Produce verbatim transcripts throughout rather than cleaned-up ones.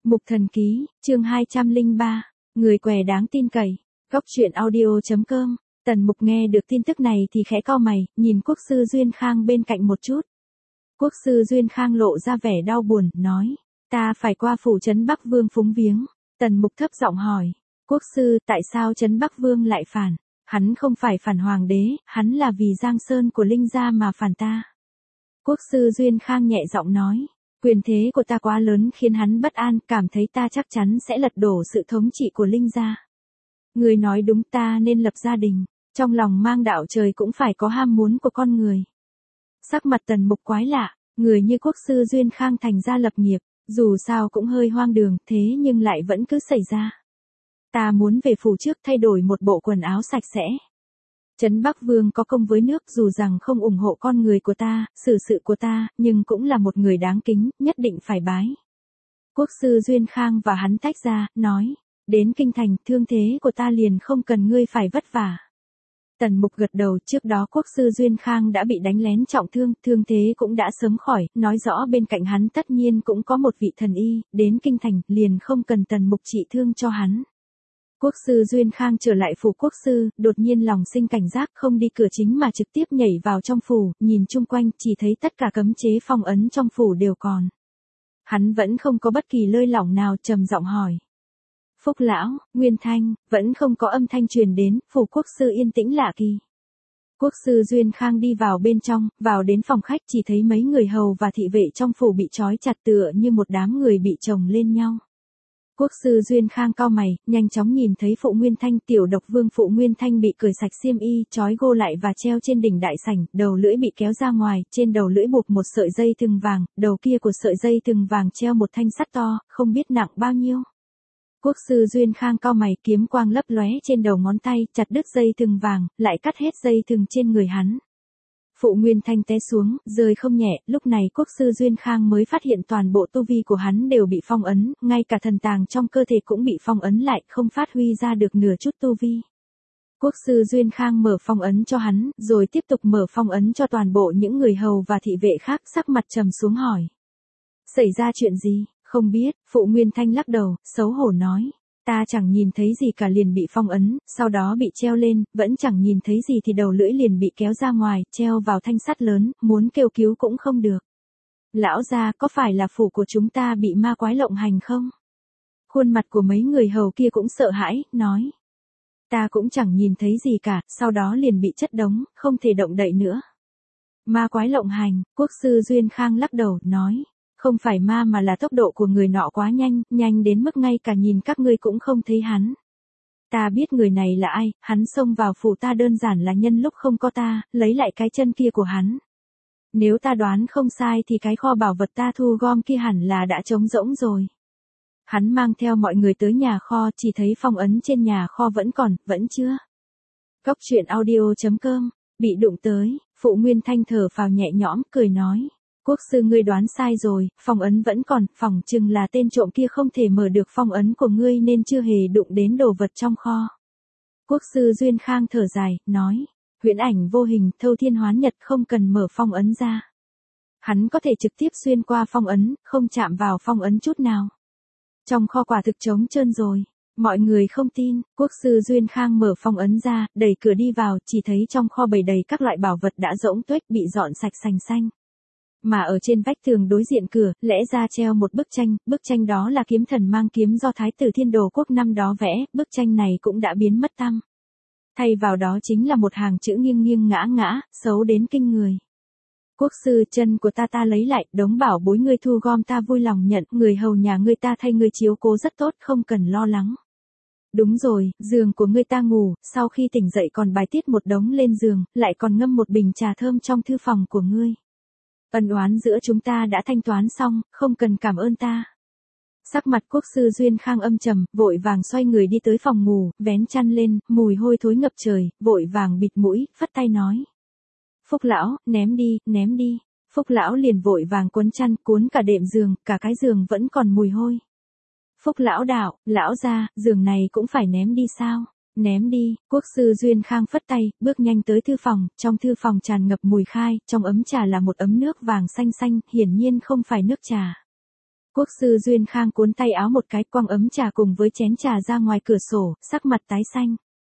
Mục Thần Ký, chương hai trăm lẻ ba, người què đáng tin cậy. Góc truyện audio.com. Tần Mục nghe được tin tức này thì khẽ cau mày, nhìn Quốc sư Duyên Khang bên cạnh một chút. Quốc sư Duyên Khang lộ ra vẻ đau buồn, nói, ta phải qua phủ trấn Bắc Vương phúng viếng. Tần Mục thấp giọng hỏi, Quốc sư, tại sao trấn Bắc Vương lại phản? Hắn không phải phản hoàng đế, hắn là vì Giang Sơn của Linh gia mà phản ta. Quốc sư Duyên Khang nhẹ giọng nói, quyền thế của ta quá lớn khiến hắn bất an, cảm thấy ta chắc chắn sẽ lật đổ sự thống trị của Linh gia. Người nói đúng, ta nên lập gia đình, trong lòng mang đạo trời cũng phải có ham muốn của con người. Sắc mặt Tần Mục quái lạ, người như Quốc sư Duyên Khang thành gia lập nghiệp, dù sao cũng hơi hoang đường, thế nhưng lại vẫn cứ xảy ra. Ta muốn về phủ trước thay đổi một bộ quần áo sạch sẽ. Trấn Bắc Vương có công với nước, dù rằng không ủng hộ con người của ta, xử sự của ta, nhưng cũng là một người đáng kính, nhất định phải bái. Quốc sư Duyên Khang và hắn tách ra, nói, đến kinh thành, thương thế của ta liền không cần ngươi phải vất vả. Tần Mục gật đầu, trước đó Quốc sư Duyên Khang đã bị đánh lén trọng thương, thương thế cũng đã sớm khỏi, nói rõ bên cạnh hắn tất nhiên cũng có một vị thần y, đến kinh thành, liền không cần Tần Mục trị thương cho hắn. Quốc sư Duyên Khang trở lại phủ quốc sư, đột nhiên lòng sinh cảnh giác, không đi cửa chính mà trực tiếp nhảy vào trong phủ, nhìn chung quanh, chỉ thấy tất cả cấm chế phong ấn trong phủ đều còn. Hắn vẫn không có bất kỳ lơi lỏng nào, trầm giọng hỏi. Phúc lão, Nguyên Thanh, vẫn không có âm thanh truyền đến, phủ quốc sư yên tĩnh lạ kỳ. Quốc sư Duyên Khang đi vào bên trong, vào đến phòng khách chỉ thấy mấy người hầu và thị vệ trong phủ bị trói chặt tựa như một đám người bị chồng lên nhau. Quốc sư Duyên Khang cau mày, nhanh chóng nhìn thấy phụ Nguyên Thanh, tiểu độc vương phụ Nguyên Thanh bị cởi sạch xiêm y, trói gô lại và treo trên đỉnh đại sảnh, đầu lưỡi bị kéo ra ngoài, trên đầu lưỡi buộc một sợi dây thừng vàng, đầu kia của sợi dây thừng vàng treo một thanh sắt to, không biết nặng bao nhiêu. Quốc sư Duyên Khang cau mày, kiếm quang lấp lóe trên đầu ngón tay, chặt đứt dây thừng vàng, lại cắt hết dây thừng trên người hắn. Phụ Nguyên Thanh té xuống, rơi không nhẹ, lúc này Quốc sư Duyên Khang mới phát hiện toàn bộ tu vi của hắn đều bị phong ấn, ngay cả thần tàng trong cơ thể cũng bị phong ấn lại, không phát huy ra được nửa chút tu vi. Quốc sư Duyên Khang mở phong ấn cho hắn, rồi tiếp tục mở phong ấn cho toàn bộ những người hầu và thị vệ khác, sắc mặt trầm xuống hỏi. Xảy ra chuyện gì? Không biết, phụ Nguyên Thanh lắc đầu, xấu hổ nói. Ta chẳng nhìn thấy gì cả liền bị phong ấn, sau đó bị treo lên, vẫn chẳng nhìn thấy gì thì đầu lưỡi liền bị kéo ra ngoài, treo vào thanh sắt lớn, muốn kêu cứu cũng không được. Lão gia, có phải là phủ của chúng ta bị ma quái lộng hành không? Khuôn mặt của mấy người hầu kia cũng sợ hãi, nói. Ta cũng chẳng nhìn thấy gì cả, sau đó liền bị chất đống, không thể động đậy nữa. Ma quái lộng hành, Quốc sư Duyên Khang lắc đầu, nói. Không phải ma mà là tốc độ của người nọ quá nhanh, nhanh đến mức ngay cả nhìn các ngươi cũng không thấy hắn. Ta biết người này là ai, hắn xông vào phủ ta đơn giản là nhân lúc không có ta, lấy lại cái chân kia của hắn. Nếu ta đoán không sai thì cái kho bảo vật ta thu gom kia hẳn là đã trống rỗng rồi. Hắn mang theo mọi người tới nhà kho, chỉ thấy phong ấn trên nhà kho vẫn còn, vẫn chưa. Góc truyện audio.com, bị đụng tới, phụ Nguyên Thanh thở phào nhẹ nhõm, cười nói. Quốc sư ngươi đoán sai rồi, phong ấn vẫn còn, phỏng chừng là tên trộm kia không thể mở được phong ấn của ngươi nên chưa hề đụng đến đồ vật trong kho. Quốc sư Duyên Khang thở dài, nói, huyễn ảnh vô hình, thâu thiên hoán nhật, không cần mở phong ấn ra. Hắn có thể trực tiếp xuyên qua phong ấn, không chạm vào phong ấn chút nào. Trong kho quả thực trống trơn rồi. Mọi người không tin, Quốc sư Duyên Khang mở phong ấn ra, đẩy cửa đi vào, chỉ thấy trong kho bày đầy các loại bảo vật đã rỗng tuếch, bị dọn sạch sành xanh. Mà ở trên vách tường đối diện cửa, lẽ ra treo một bức tranh, bức tranh đó là kiếm thần mang kiếm do Thái tử Thiên Đồ Quốc năm đó vẽ, bức tranh này cũng đã biến mất tăm. Thay vào đó chính là một hàng chữ nghiêng nghiêng ngã ngã, xấu đến kinh người. Quốc sư, chân của ta ta lấy lại, đống bảo bối ngươi thu gom ta vui lòng nhận, người hầu nhà ngươi ta thay ngươi chiếu cố rất tốt, không cần lo lắng. Đúng rồi, giường của ngươi ta ngủ, sau khi tỉnh dậy còn bài tiết một đống lên giường, lại còn ngâm một bình trà thơm trong thư phòng của ngươi. Ân oán giữa chúng ta đã thanh toán xong, không cần cảm ơn ta. Sắc mặt Quốc sư Duyên Khang âm trầm, vội vàng xoay người đi tới phòng ngủ, vén chăn lên, mùi hôi thối ngập trời, vội vàng bịt mũi, phất tay nói. Phúc lão, ném đi, ném đi. Phúc lão liền vội vàng cuốn chăn, cuốn cả đệm giường, cả cái giường vẫn còn mùi hôi. Phúc lão đạo, lão gia, giường này cũng phải ném đi sao? Ném đi, Quốc sư Duyên Khang phất tay, bước nhanh tới thư phòng, trong thư phòng tràn ngập mùi khai, trong ấm trà là một ấm nước vàng xanh xanh, hiển nhiên không phải nước trà. Quốc sư Duyên Khang cuốn tay áo một cái, quăng ấm trà cùng với chén trà ra ngoài cửa sổ, sắc mặt tái xanh.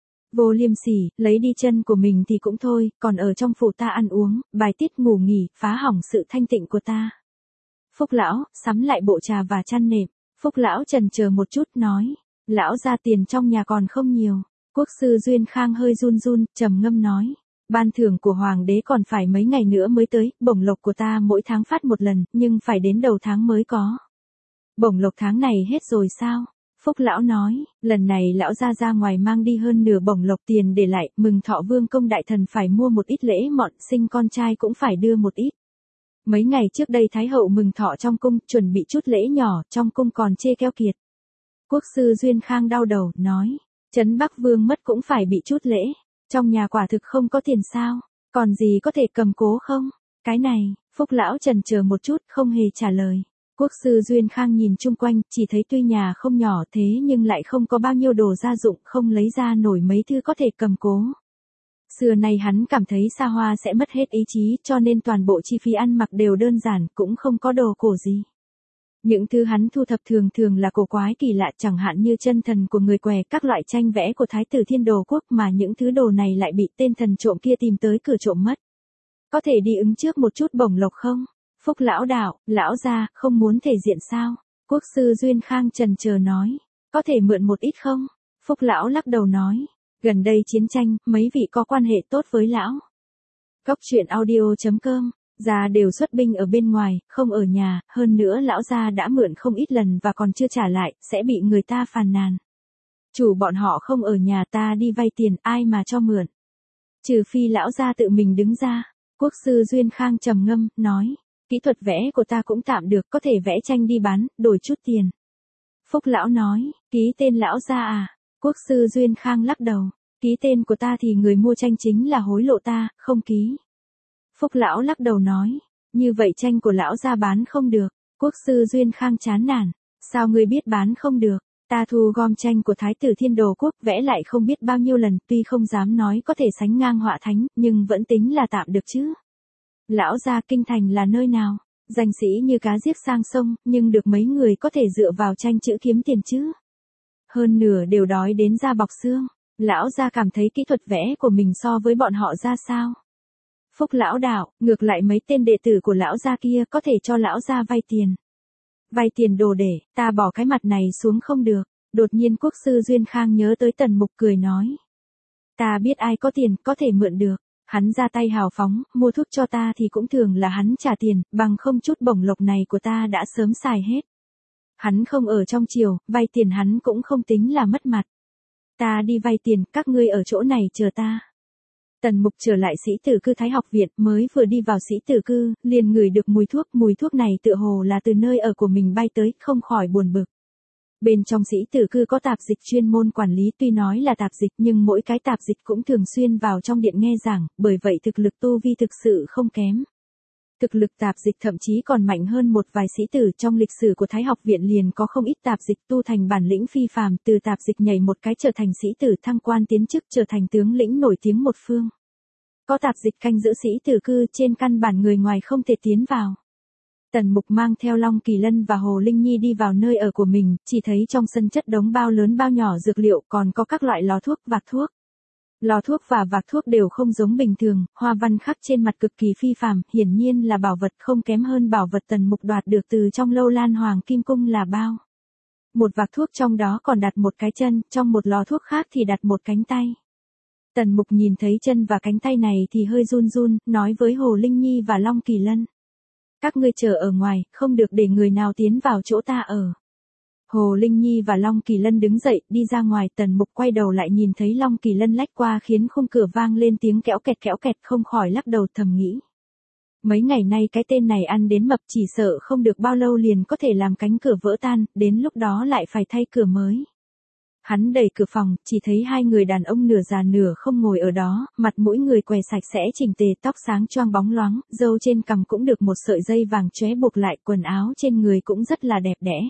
Vô liêm sỉ, lấy đi chân của mình thì cũng thôi, còn ở trong phủ ta ăn uống, bài tiết ngủ nghỉ, phá hỏng sự thanh tịnh của ta. Phúc lão, sắm lại bộ trà và chăn nệm. Phúc lão chần chờ một chút nói, lão ra tiền trong nhà còn không nhiều. Quốc sư Duyên Khang hơi run run, trầm ngâm nói, ban thưởng của hoàng đế còn phải mấy ngày nữa mới tới, bổng lộc của ta mỗi tháng phát một lần, nhưng phải đến đầu tháng mới có. Bổng lộc tháng này hết rồi sao? Phúc lão nói, lần này lão ra ra ngoài mang đi hơn nửa bổng lộc tiền để lại, mừng thọ vương công đại thần phải mua một ít lễ mọn, sinh con trai cũng phải đưa một ít. Mấy ngày trước đây Thái hậu mừng thọ trong cung, chuẩn bị chút lễ nhỏ, trong cung còn chê keo kiệt. Quốc sư Duyên Khang đau đầu, nói, Trấn Bắc Vương mất cũng phải bị chút lễ, trong nhà quả thực không có tiền sao, còn gì có thể cầm cố không? Cái này, Phúc lão chần chờ một chút, không hề trả lời. Quốc sư Duyên Khang nhìn chung quanh, chỉ thấy tuy nhà không nhỏ thế nhưng lại không có bao nhiêu đồ gia dụng, không lấy ra nổi mấy thứ có thể cầm cố. Xưa nay hắn cảm thấy xa hoa sẽ mất hết ý chí, cho nên toàn bộ chi phí ăn mặc đều đơn giản, cũng không có đồ cổ gì. Những thứ hắn thu thập thường thường là cổ quái kỳ lạ, chẳng hạn như chân thần của người què, các loại tranh vẽ của Thái tử Thiên Đồ Quốc, mà những thứ đồ này lại bị tên thần trộm kia tìm tới cửa trộm mất. Có thể đi ứng trước một chút bổng lộc không? Phúc lão đạo, lão gia, không muốn thể diện sao? Quốc sư Duyên Khang chần chờ nói, có thể mượn một ít không? Phúc lão lắc đầu nói, gần đây chiến tranh, mấy vị có quan hệ tốt với lão. Cóc truyện audio chấm com, gia đều xuất binh ở bên ngoài, không ở nhà, hơn nữa lão gia đã mượn không ít lần và còn chưa trả lại, sẽ bị người ta phàn nàn. Chủ bọn họ không ở nhà, ta đi vay tiền, ai mà cho mượn? Trừ phi lão gia tự mình đứng ra. Quốc sư Duyên Khang trầm ngâm, nói, kỹ thuật vẽ của ta cũng tạm được, có thể vẽ tranh đi bán, đổi chút tiền. Phúc lão nói, ký tên lão gia à? Quốc sư Duyên Khang lắc đầu, ký tên của ta thì người mua tranh chính là hối lộ ta, không ký. Phúc lão lắc đầu nói, như vậy tranh của lão gia bán không được. Quốc sư Duyên Khang chán nản, sao ngươi biết bán không được? Ta thu gom tranh của Thái tử Thiên Đồ Quốc vẽ lại không biết bao nhiêu lần, tuy không dám nói có thể sánh ngang họa thánh, nhưng vẫn tính là tạm được chứ. Lão gia kinh thành là nơi nào? Danh sĩ như cá giết sang sông, nhưng được mấy người có thể dựa vào tranh chữ kiếm tiền chứ? Hơn nửa đều đói đến da bọc xương. Lão gia cảm thấy kỹ thuật vẽ của mình so với bọn họ ra sao? Phúc lão đạo, ngược lại mấy tên đệ tử của lão gia kia có thể cho lão gia vay tiền. Vay tiền đồ để, ta bỏ cái mặt này xuống không được. Đột nhiên quốc sư Duyên Khang nhớ tới Tần Mục cười nói. Ta biết ai có tiền, có thể mượn được. Hắn ra tay hào phóng, mua thuốc cho ta thì cũng thường là hắn trả tiền, bằng không chút bổng lộc này của ta đã sớm xài hết. Hắn không ở trong triều, vay tiền hắn cũng không tính là mất mặt. Ta đi vay tiền, các ngươi ở chỗ này chờ ta. Tần Mục trở lại sĩ tử cư Thái học viện, mới vừa đi vào sĩ tử cư, liền ngửi được mùi thuốc, mùi thuốc này tựa hồ là từ nơi ở của mình bay tới, không khỏi buồn bực. Bên trong sĩ tử cư có tạp dịch chuyên môn quản lý, tuy nói là tạp dịch nhưng mỗi cái tạp dịch cũng thường xuyên vào trong điện nghe giảng, bởi vậy thực lực tu vi thực sự không kém. Thực lực tạp dịch thậm chí còn mạnh hơn một vài sĩ tử, trong lịch sử của Thái học viện liền có không ít tạp dịch tu thành bản lĩnh phi phàm, từ tạp dịch nhảy một cái trở thành sĩ tử, thăng quan tiến chức trở thành tướng lĩnh nổi tiếng một phương. Có tạp dịch canh giữ sĩ tử cư, trên căn bản người ngoài không thể tiến vào. Tần Mục mang theo Long Kỳ Lân và Hồ Linh Nhi đi vào nơi ở của mình, chỉ thấy trong sân chất đống bao lớn bao nhỏ dược liệu, còn có các loại lò thuốc, vạc thuốc. Lò thuốc và vạc thuốc đều không giống bình thường, hoa văn khắc trên mặt cực kỳ phi phàm, hiển nhiên là bảo vật, không kém hơn bảo vật Tần Mục đoạt được từ trong Lâu Lan Hoàng Kim Cung là bao. Một vạc thuốc trong đó còn đặt một cái chân, trong một lò thuốc khác thì đặt một cánh tay. Tần Mục nhìn thấy chân và cánh tay này thì hơi run run, nói với Hồ Linh Nhi và Long Kỳ Lân. Các ngươi chờ ở ngoài, không được để người nào tiến vào chỗ ta ở. Hồ Linh Nhi và Long Kỳ Lân đứng dậy, đi ra ngoài. Tần Mục quay đầu lại nhìn thấy Long Kỳ Lân lách qua khiến khung cửa vang lên tiếng kẽo kẹt kẽo kẹt, không khỏi lắc đầu thầm nghĩ. Mấy ngày nay cái tên này ăn đến mập, chỉ sợ không được bao lâu liền có thể làm cánh cửa vỡ tan, đến lúc đó lại phải thay cửa mới. Hắn đẩy cửa phòng, chỉ thấy hai người đàn ông nửa già nửa không ngồi ở đó, mặt mũi người què sạch sẽ chỉnh tề, tóc sáng choang bóng loáng, râu trên cằm cũng được một sợi dây vàng chóe buộc lại, quần áo trên người cũng rất là đẹp đẽ.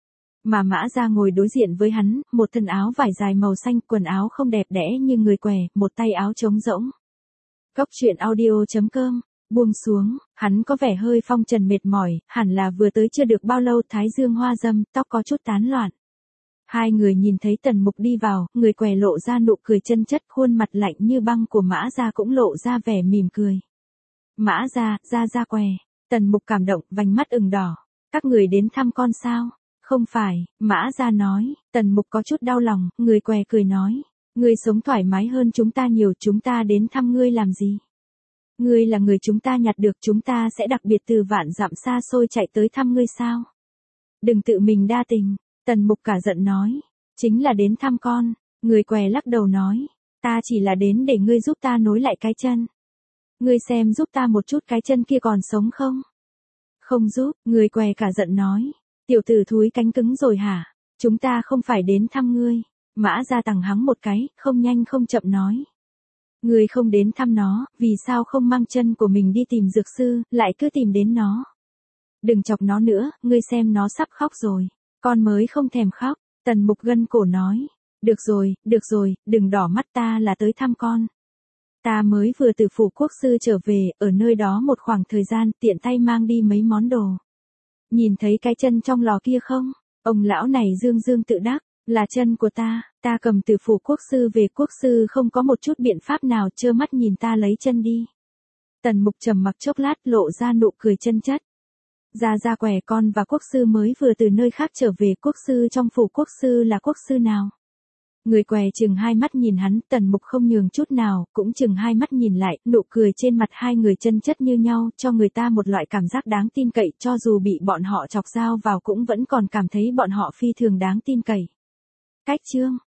Mà Mã Gia ngồi đối diện với hắn, một thân áo vải dài màu xanh, quần áo không đẹp đẽ như người què, một tay áo trống rỗng. Cóc truyện audio chấm com Buông xuống, hắn có vẻ hơi phong trần mệt mỏi, hẳn là vừa tới chưa được bao lâu, thái dương hoa râm, tóc có chút tán loạn. Hai người nhìn thấy Tần Mục đi vào, người què lộ ra nụ cười chân chất, khuôn mặt lạnh như băng của Mã Gia cũng lộ ra vẻ mỉm cười. Mã Gia, Gia Gia què. Tần Mục cảm động, vành mắt ửng đỏ. Các người đến thăm con sao? Không phải, Mã Gia nói. Tần Mục có chút đau lòng, người què cười nói. Ngươi sống thoải mái hơn chúng ta nhiều, chúng ta đến thăm ngươi làm gì? Ngươi là người chúng ta nhặt được, chúng ta sẽ đặc biệt từ vạn dặm xa xôi chạy tới thăm ngươi sao? Đừng tự mình đa tình. Tần Mục cả giận nói. Chính là đến thăm con. Người què lắc đầu nói. Ta chỉ là đến để ngươi giúp ta nối lại cái chân. Ngươi xem giúp ta một chút, cái chân kia còn sống không? Không giúp, người què cả giận nói. Tiểu tử thúi cánh cứng rồi hả? Chúng ta không phải đến thăm ngươi. Mã Gia tằng hắng một cái, không nhanh không chậm nói. Ngươi không đến thăm nó, vì sao không mang chân của mình đi tìm dược sư, lại cứ tìm đến nó? Đừng chọc nó nữa, ngươi xem nó sắp khóc rồi. Con mới không thèm khóc. Tần Mục gân cổ nói. Được rồi, được rồi, đừng đỏ mắt, ta là tới thăm con. Ta mới vừa từ phủ quốc sư trở về, ở nơi đó một khoảng thời gian, tiện tay mang đi mấy món đồ. Nhìn thấy cái chân trong lò kia không? Ông lão này dương dương tự đắc. Là chân của ta, ta cầm từ phủ quốc sư về, quốc sư không có một chút biện pháp nào, trơ mắt nhìn ta lấy chân đi. Tần Mục trầm mặc chốc lát, lộ ra nụ cười chân chất. Gia Gia què, con và quốc sư mới vừa từ nơi khác trở về, quốc sư trong phủ quốc sư là quốc sư nào? Người què chừng hai mắt nhìn hắn, Tần Mục không nhường chút nào, cũng chừng hai mắt nhìn lại, nụ cười trên mặt hai người chân chất như nhau, cho người ta một loại cảm giác đáng tin cậy, cho dù bị bọn họ chọc dao vào cũng vẫn còn cảm thấy bọn họ phi thường đáng tin cậy. Cách chương